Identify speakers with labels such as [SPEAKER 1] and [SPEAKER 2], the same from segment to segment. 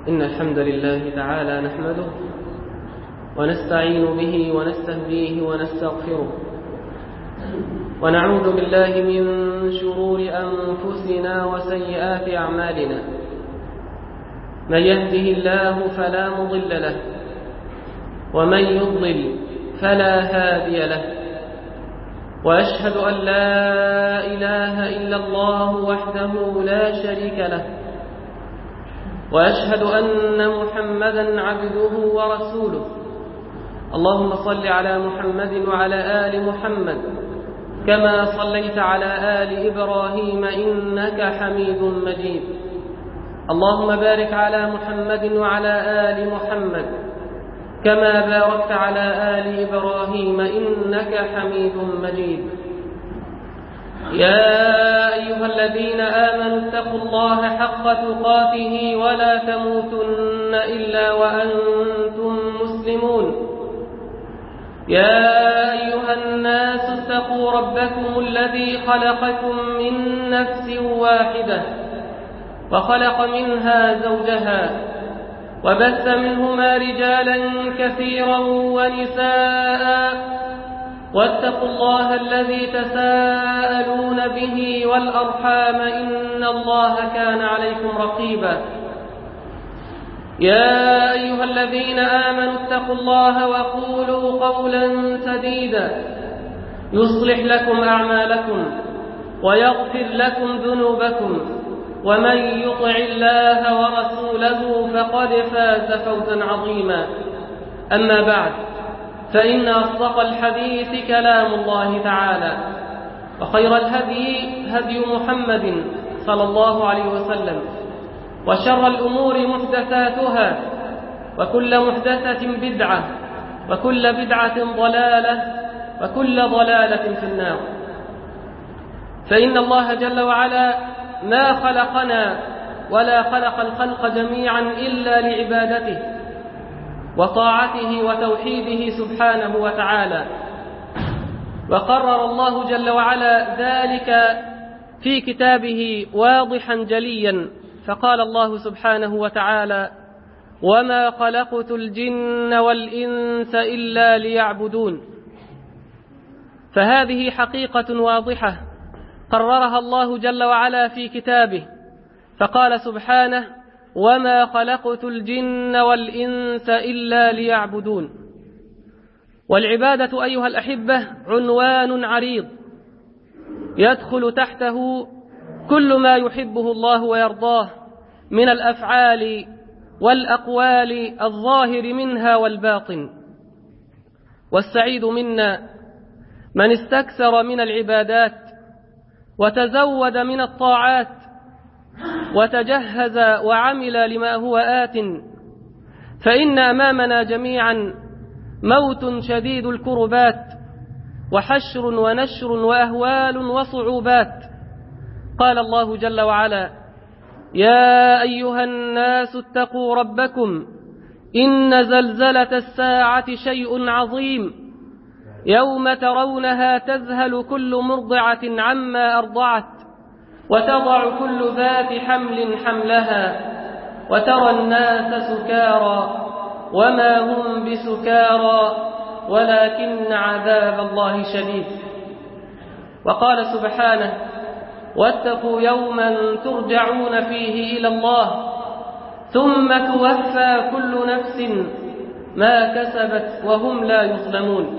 [SPEAKER 1] إن الحمد لله تعالى نحمده ونستعين به ونستهديه ونستغفره ونعوذ بالله من شرور أنفسنا وسيئات أعمالنا. من يهده الله فلا مضل له ومن يضلل فلا هادي له، وأشهد أن لا إله إلا الله وحده لا شريك له، وأشهد أن محمدا عبده ورسوله. اللهم صل على محمد وعلى آل محمد كما صليت على آل إبراهيم إنك حميد مجيد. اللهم بارك على محمد وعلى آل محمد كما باركت على آل إبراهيم إنك حميد مجيد. يا أيها الذين آمنوا اتقوا الله حق تقاته ولا تموتن إلا وأنتم مسلمون. يا أيها الناس اتقوا ربكم الذي خلقكم من نفس واحدة وخلق منها زوجها وبث منهما رجالا كثيرا ونساء، واتقوا الله الذي تساءلون به والأرحام إن الله كان عليكم رقيبا. يا أيها الذين آمنوا اتقوا الله وقولوا قولا سديدا يصلح لكم أعمالكم ويغفر لكم ذنوبكم، ومن يطع الله ورسوله فقد فاز فوزا عظيما. أما بعد، فإن أصدق الحديث كلام الله تعالى، وخير الهدي هدي محمد صلى الله عليه وسلم، وشر الأمور محدثاتها، وكل محدثة بدعة، وكل بدعة ضلالة، وكل ضلالة في النار. فإن الله جل وعلا ما خلقنا ولا خلق الخلق جميعا إلا لعبادته وطاعته وتوحيده سبحانه وتعالى، وقرر الله جل وعلا ذلك في كتابه واضحا جليا، فقال الله سبحانه وتعالى: وما خلقت الجن والإنس إلا ليعبدون. فهذه حقيقة واضحة قررها الله جل وعلا في كتابه، فقال سبحانه: وما خلقت الجن والإنس إلا ليعبدون. والعبادة أيها الأحبة عنوان عريض يدخل تحته كل ما يحبه الله ويرضاه من الأفعال والأقوال الظاهر منها والباطن. والسعيد منا من استكثر من العبادات وتزود من الطاعات وتجهز وعمل لما هو آت، فإن أمامنا جميعا موت شديد الكربات، وحشر ونشر وأهوال وصعوبات. قال الله جل وعلا: يا أيها الناس اتقوا ربكم إن زلزلة الساعة شيء عظيم، يوم ترونها تذهل كل مرضعة عما أرضعت وتضع كل ذات حمل حملها وترى الناس سكارى وما هم بسكارى ولكن عذاب الله شديد. وقال سبحانه: واتقوا يوما ترجعون فيه إلى الله ثم توفى كل نفس ما كسبت وهم لا يظلمون.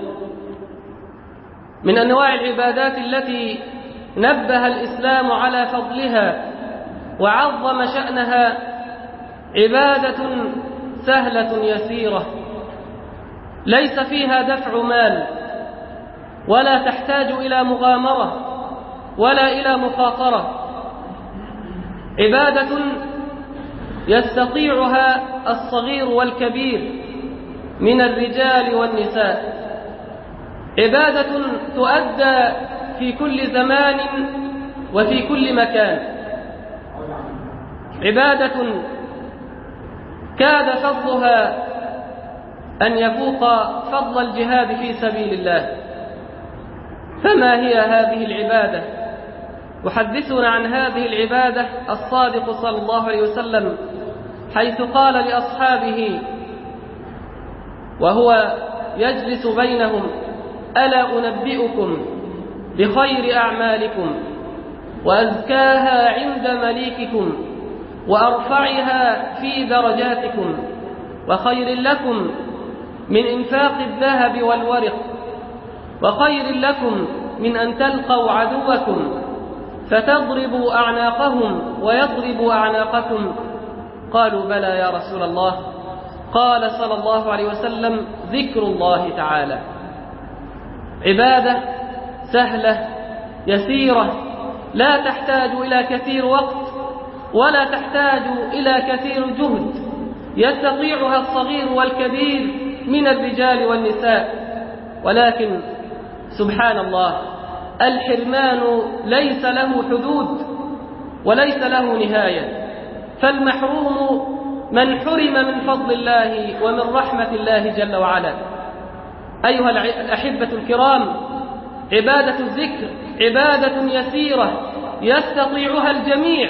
[SPEAKER 1] من أنواع العبادات التي نبه الإسلام على فضلها وعظم شأنها عبادة سهلة يسيرة ليس فيها دفع مال، ولا تحتاج إلى مغامرة ولا إلى مخاطرة، عبادة يستطيعها الصغير والكبير من الرجال والنساء، عبادة تؤدى في كل زمان وفي كل مكان، عبادة كاد فضلها أن يفوق فضل الجهاد في سبيل الله. فما هي هذه العبادة؟ يحدثنا عن هذه العبادة الصادق صلى الله عليه وسلم حيث قال لأصحابه وهو يجلس بينهم: ألا أنبئكم بخير أعمالكم وأزكاها عند مليككم وأرفعها في درجاتكم وخير لكم من إنفاق الذهب والورق وخير لكم من أن تلقوا عدوكم فتضربوا أعناقهم ويضربوا أعناقكم؟ قالوا: بلى يا رسول الله. قال صلى الله عليه وسلم: ذكر الله تعالى. عبادة سهلة يسيرة لا تحتاج إلى كثير وقت ولا تحتاج إلى كثير جهد، يستطيعها الصغير والكبير من الرجال والنساء. ولكن سبحان الله، الحرمان ليس له حدود وليس له نهاية، فالمحروم من حرم من فضل الله ومن رحمة الله جل وعلا. أيها الأحبة الكرام، عبادة الذكر عبادة يسيرة يستطيعها الجميع.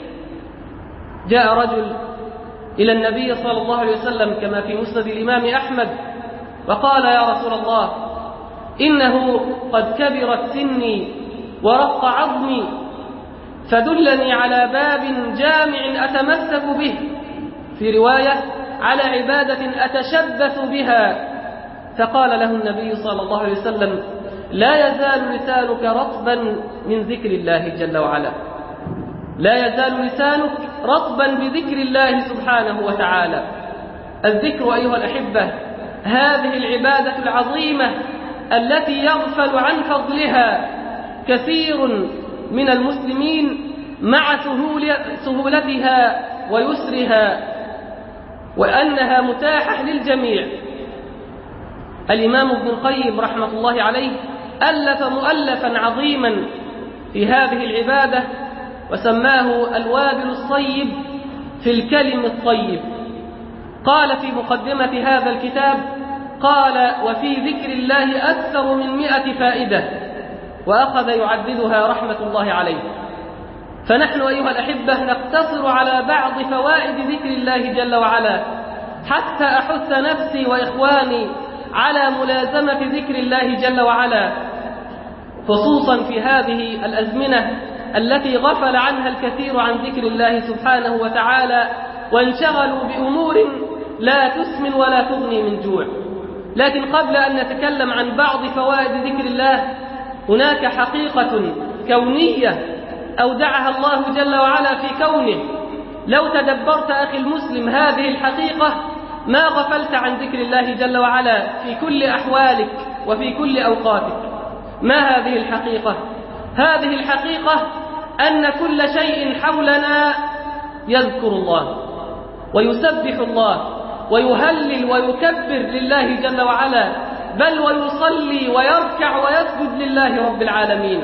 [SPEAKER 1] جاء رجل إلى النبي صلى الله عليه وسلم كما في مسند الإمام أحمد وقال: يا رسول الله، إنه قد كبرت سني ورق عظمي، فدلني على باب جامع أتمسك به، في رواية على عبادة أتشبث بها. فقال له النبي صلى الله عليه وسلم: لا يزال لسانك رطبا من ذكر الله جل وعلا. لا يزال لسانك رطبا بذكر الله سبحانه وتعالى. الذكر أيها الأحبة هذه العبادة العظيمة التي يغفل عن فضلها كثير من المسلمين مع سهولتها ويسرها، وأنها متاحة للجميع. الإمام ابن القيم رحمة الله عليه ألف مؤلفا عظيما في هذه العبادة وسماه الوابل الصيب في الكلم الطيب. قال في مقدمة هذا الكتاب: قال: وفي ذكر الله أكثر من 100 فائدة، وأخذ يعددها رحمة الله عليه. فنحن أيها الأحبة نقتصر على بعض فوائد ذكر الله جل وعلا حتى أحث نفسي وإخواني على ملازمة ذكر الله جل وعلا، خصوصا في هذه الأزمنة التي غفل عنها الكثير عن ذكر الله سبحانه وتعالى وانشغلوا بأمور لا تسمن ولا تغني من جوع. لكن قبل أن نتكلم عن بعض فوائد ذكر الله، هناك حقيقة كونية أودعها الله جل وعلا في كونه. لو تدبرت أخي المسلم هذه الحقيقة ما غفلت عن ذكر الله جل وعلا في كل أحوالك وفي كل أوقاتك. ما هذه الحقيقة؟ هذه الحقيقة أن كل شيء حولنا يذكر الله ويسبح الله ويهلل ويكبر لله جل وعلا، بل ويصلي ويركع ويسجد لله رب العالمين.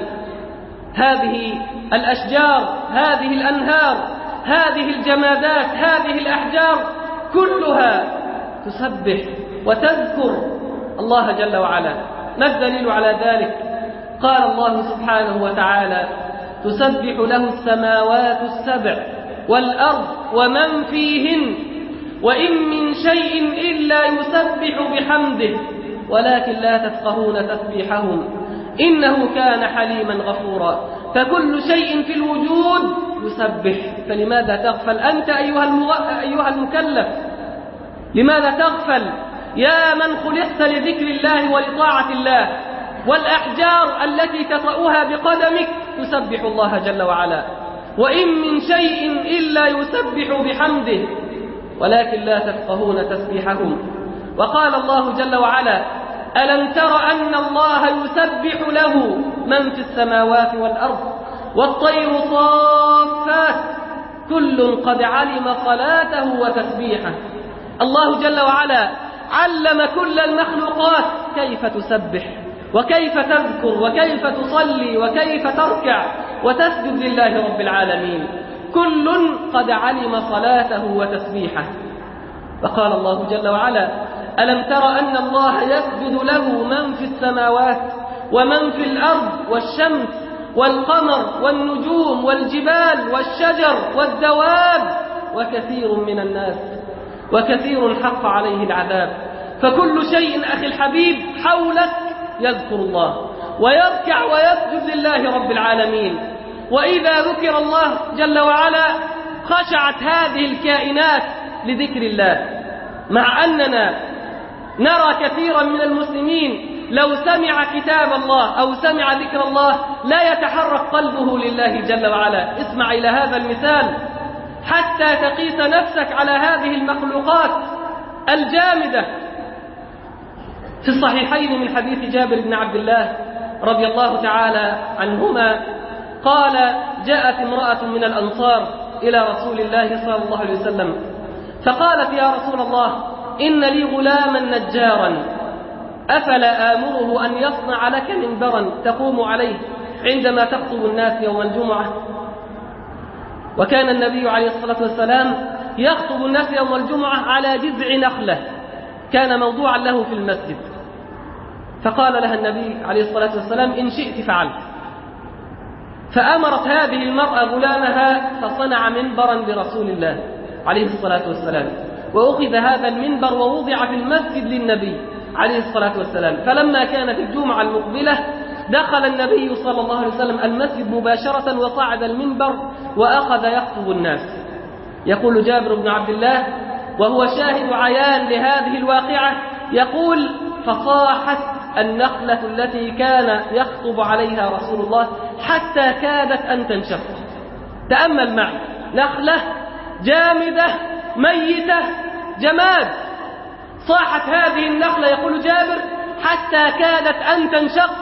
[SPEAKER 1] هذه الأشجار، هذه الأنهار، هذه الجمادات، هذه الأحجار كلها تسبح وتذكر الله جل وعلا. ما الدليل على ذلك؟ قال الله سبحانه وتعالى: تسبح له السماوات السبع والأرض ومن فيهن وإن من شيء إلا يسبح بحمده ولكن لا تفقهون تسبيحهم إنه كان حليما غفورا. فكل شيء في الوجود يسبح، فلماذا تغفل أنت أيها المكلف؟ لماذا تغفل يا من خلقت لذكر الله ولطاعة الله؟ والأحجار التي تطأها بقدمك تسبح الله جل وعلا. وإن من شيء إلا يسبح بحمده ولكن لا تفقهون تسبيحهم. وقال الله جل وعلا: ألم تر أن الله يسبح له من في السماوات والأرض والطير صافات كل قد علم صلاته وتسبيحه. الله جل وعلا علم كل المخلوقات كيف تسبح وكيف تذكر وكيف تصلي وكيف تركع وتسجد لله رب العالمين، كل قد علم صلاته وتسبيحه. وقال الله جل وعلا: ألم تر أن الله يسجد له من في السماوات ومن في الأرض والشمس والقمر والنجوم والجبال والشجر والدواب وكثير من الناس، وكثير حق عليه العذاب. فكل شيء أخي الحبيب حولك يذكر الله ويركع ويسجد لله رب العالمين. وإذا ذكر الله جل وعلا خشعت هذه الكائنات لذكر الله، مع أننا نرى كثيرا من المسلمين لو سمع كتاب الله أو سمع ذكر الله لا يتحرك قلبه لله جل وعلا. اسمع إلى هذا المثال حتى تقيس نفسك على هذه المخلوقات الجامدة. في الصحيحين من حديث جابر بن عبد الله رضي الله تعالى عنهما قال: جاءت امرأة من الأنصار إلى رسول الله صلى الله عليه وسلم فقالت: يا رسول الله، إن لي غلاما نجارا، أفلا آمره أن يصنع لك منبرا تقوم عليه عندما تخطب الناس يوم الجمعة؟ وكان النبي عليه الصلاة والسلام يخطب الناس يوم الجمعة على جذع نخلة كان موضوعا له في المسجد. فقال لها النبي عليه الصلاة والسلام: إن شئت فعلت. فأمرت هذه المرأة غلامها فصنع منبرا لرسول الله عليه الصلاة والسلام، وأخذ هذا المنبر ووضع في المسجد للنبي عليه الصلاة والسلام. فلما كانت الجمعة المقبلة دخل النبي صلى الله عليه وسلم المسجد مباشرة وصعد المنبر وأخذ يخطب الناس. يقول جابر بن عبد الله وهو شاهد عيان لهذه الواقعة، يقول: فصاحت النخلة التي كان يخطب عليها رسول الله حتى كادت أن تنشق. تأمل معي، نخلة جامدة ميتة جماد، صاحت هذه النخلة يقول جابر حتى كادت أن تنشق.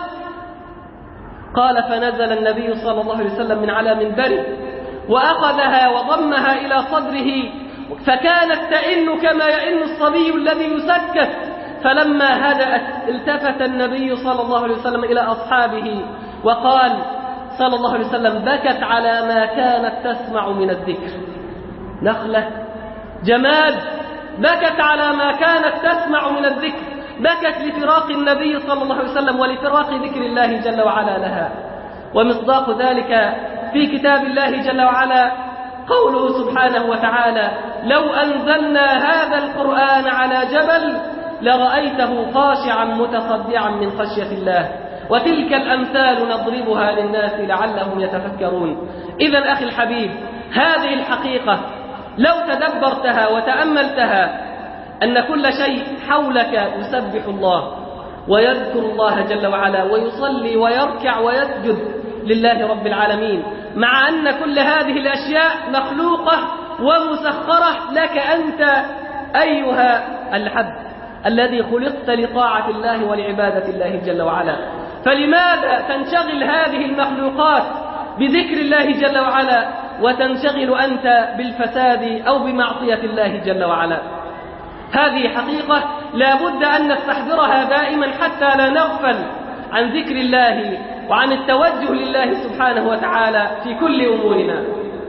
[SPEAKER 1] قال: فنزل النبي صلى الله عليه وسلم من على منبره وأخذها وضمها إلى صدره، فكانت تئن كما يئن الصبي الذي يسكت. فلما هدأت التفت النبي صلى الله عليه وسلم إلى أصحابه وقال صلى الله عليه وسلم: بكت على ما كانت تسمع من الذكر. نخلة جماد بكت على ما كانت تسمع من الذكر، بكت لفراق النبي صلى الله عليه وسلم ولفراق ذكر الله جل وعلا لها. ومصداق ذلك في كتاب الله جل وعلا قوله سبحانه وتعالى: لو أنزلنا هذا القرآن على جبل لرأيته خاشعا متصدعا من خشية الله، وتلك الأمثال نضربها للناس لعلهم يتفكرون. إذن أخي الحبيب، هذه الحقيقة لو تدبرتها وتأملتها أن كل شيء حولك يسبح الله ويذكر الله جل وعلا ويصلي ويركع ويسجد لله رب العالمين، مع أن كل هذه الأشياء مخلوقة ومسخرة لك أنت أيها العبد الذي خلقت لطاعة الله ولعبادة الله جل وعلا. فلماذا تنشغل هذه المخلوقات بذكر الله جل وعلا وتنشغل أنت بالفساد أو بمعصية الله جل وعلا؟ هذه حقيقة لا بد أن نستحضرها دائما حتى لا نغفل عن ذكر الله وعن التوجه لله سبحانه وتعالى في كل أمورنا.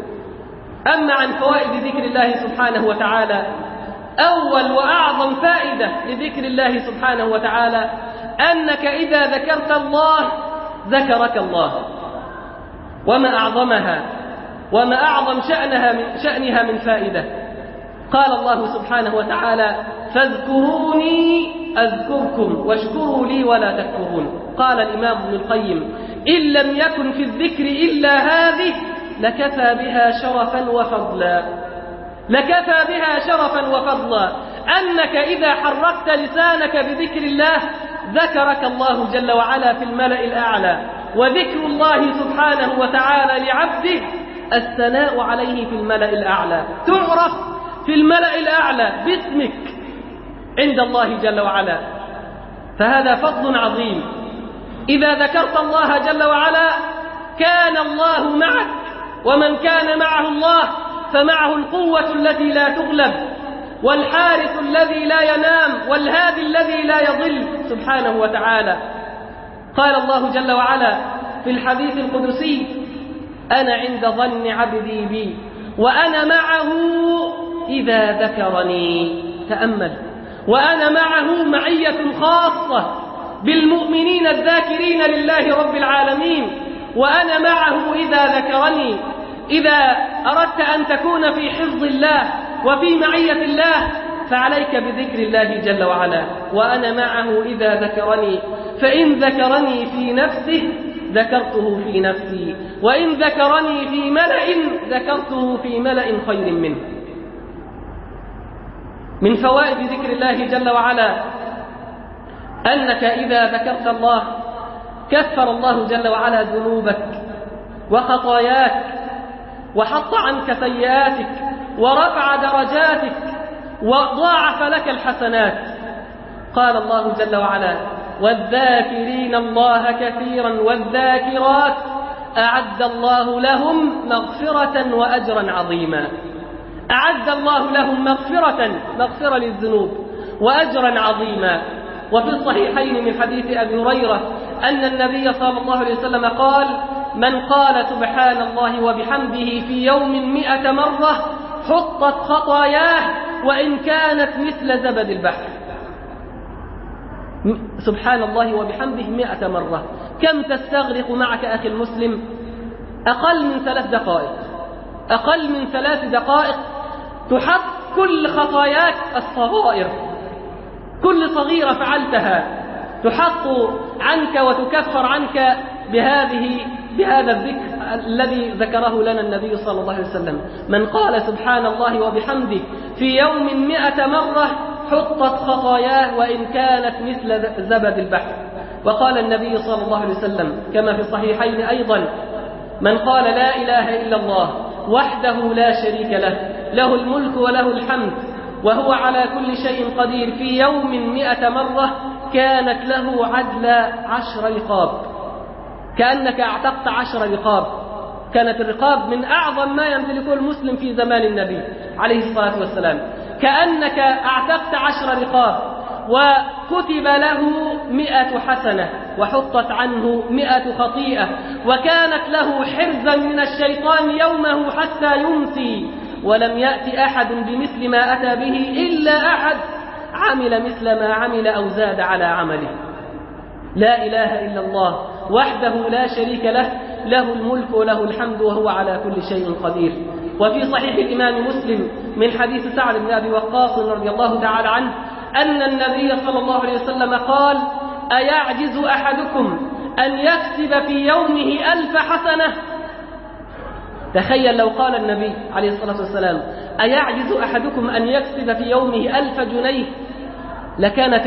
[SPEAKER 1] أما عن فوائد ذكر الله سبحانه وتعالى، أول وأعظم فائدة لذكر الله سبحانه وتعالى أنك إذا ذكرت الله ذكرك الله. وما أعظمها وما أعظم شأنها من فائدة، قال الله سبحانه وتعالى: فاذكروني أذكركم واشكروا لي ولا تكفرون. قال الإمام ابن القيم: إن لم يكن في الذكر إلا هذه لكفى بها شرفا وفضلا. لكفى بها شرفا وفضلا أنك إذا حركت لسانك بذكر الله ذكرك الله جل وعلا في الملأ الأعلى. وذكر الله سبحانه وتعالى لعبده الثناء عليه في الملأ الأعلى، تعرف في الملأ الأعلى باسمك عند الله جل وعلا. فهذا فضل عظيم. إذا ذكرت الله جل وعلا كان الله معك، ومن كان معه الله فمعه القوة التي لا تغلب، والحارس الذي لا ينام، والهادي الذي لا يضل سبحانه وتعالى. قال الله جل وعلا في الحديث القدسي: أنا عند ظن عبدي بي وأنا معه إذا ذكرني. تأمل، وأنا معه معية خاصة بالمؤمنين الذاكرين لله رب العالمين. وأنا معه إذا ذكرني، إذا أردت أن تكون في حفظ الله وفي معية الله فعليك بذكر الله جل وعلا. وأنا معه إذا ذكرني، فإن ذكرني في نفسه ذكرته في نفسي، وإن ذكرني في ملأ ذكرته في ملأ خير منه. من فوائد ذكر الله جل وعلا أنك إذا ذكرت الله كفر الله جل وعلا ذنوبك وخطاياك، وحط عنك سيئاتك، ورفع درجاتك، وضاعف لك الحسنات. قال الله جل وعلا: والذاكرين الله كثيرا والذاكرات أعد الله لهم مغفرة وأجرا عظيما. أعد الله لهم مغفرة للذنوب وأجرا عظيما. وفي الصحيحين من حديث أبي هريرة أن النبي صلى الله عليه وسلم قال: من قال سبحان الله وبحمده في يوم 100 مرة حطت خطاياه وإن كانت مثل زبد البحر. سبحان الله وبحمده 100 مرة. كم تستغرق معك أخي المسلم؟ أقل من 3 دقائق، أقل من 3 دقائق تحط كل خطاياك الصغائر، كل صغيرة فعلتها تحط عنك وتكفر عنك بهذا الذكر الذي ذكره لنا النبي صلى الله عليه وسلم. من قال سبحان الله وبحمده في يوم 100 مرة حطت خطاياه وإن كانت مثل زبد البحر. وقال النبي صلى الله عليه وسلم كما في الصحيحين أيضا: من قال لا إله إلا الله وحده لا شريك له، له الملك وله الحمد وهو على كل شيء قدير، في يوم 100 مرة كانت له عدل 10 رقاب، كأنك اعتقت 10 رقاب. كانت الرقاب من أعظم ما يمتلكه المسلم في زمان النبي عليه الصلاة والسلام. كأنك اعتقت 10 رقاب، وكتب له 100 حسنة، وحطت عنه 100 خطيئة، وكانت له حرزا من الشيطان يومه حتى يمسي، ولم يأتي أحد بمثل ما أتى به إلا أحد عمل مثل ما عمل أو زاد على عمله. لا إله إلا الله وحده لا شريك له، له الملك وله الحمد وهو على كل شيء قدير. وفي صحيح الإمام مسلم من حديث سعد بن أبي وقاص رضي الله تعالى عنه أن النبي صلى الله عليه وسلم قال: أيعجز أحدكم أن يكسب في يومه 1000 حسنة؟ تخيل لو قال النبي عليه الصلاة والسلام: أيعجز أحدكم أن يكسب في يومه 1000 جنيه، لكانت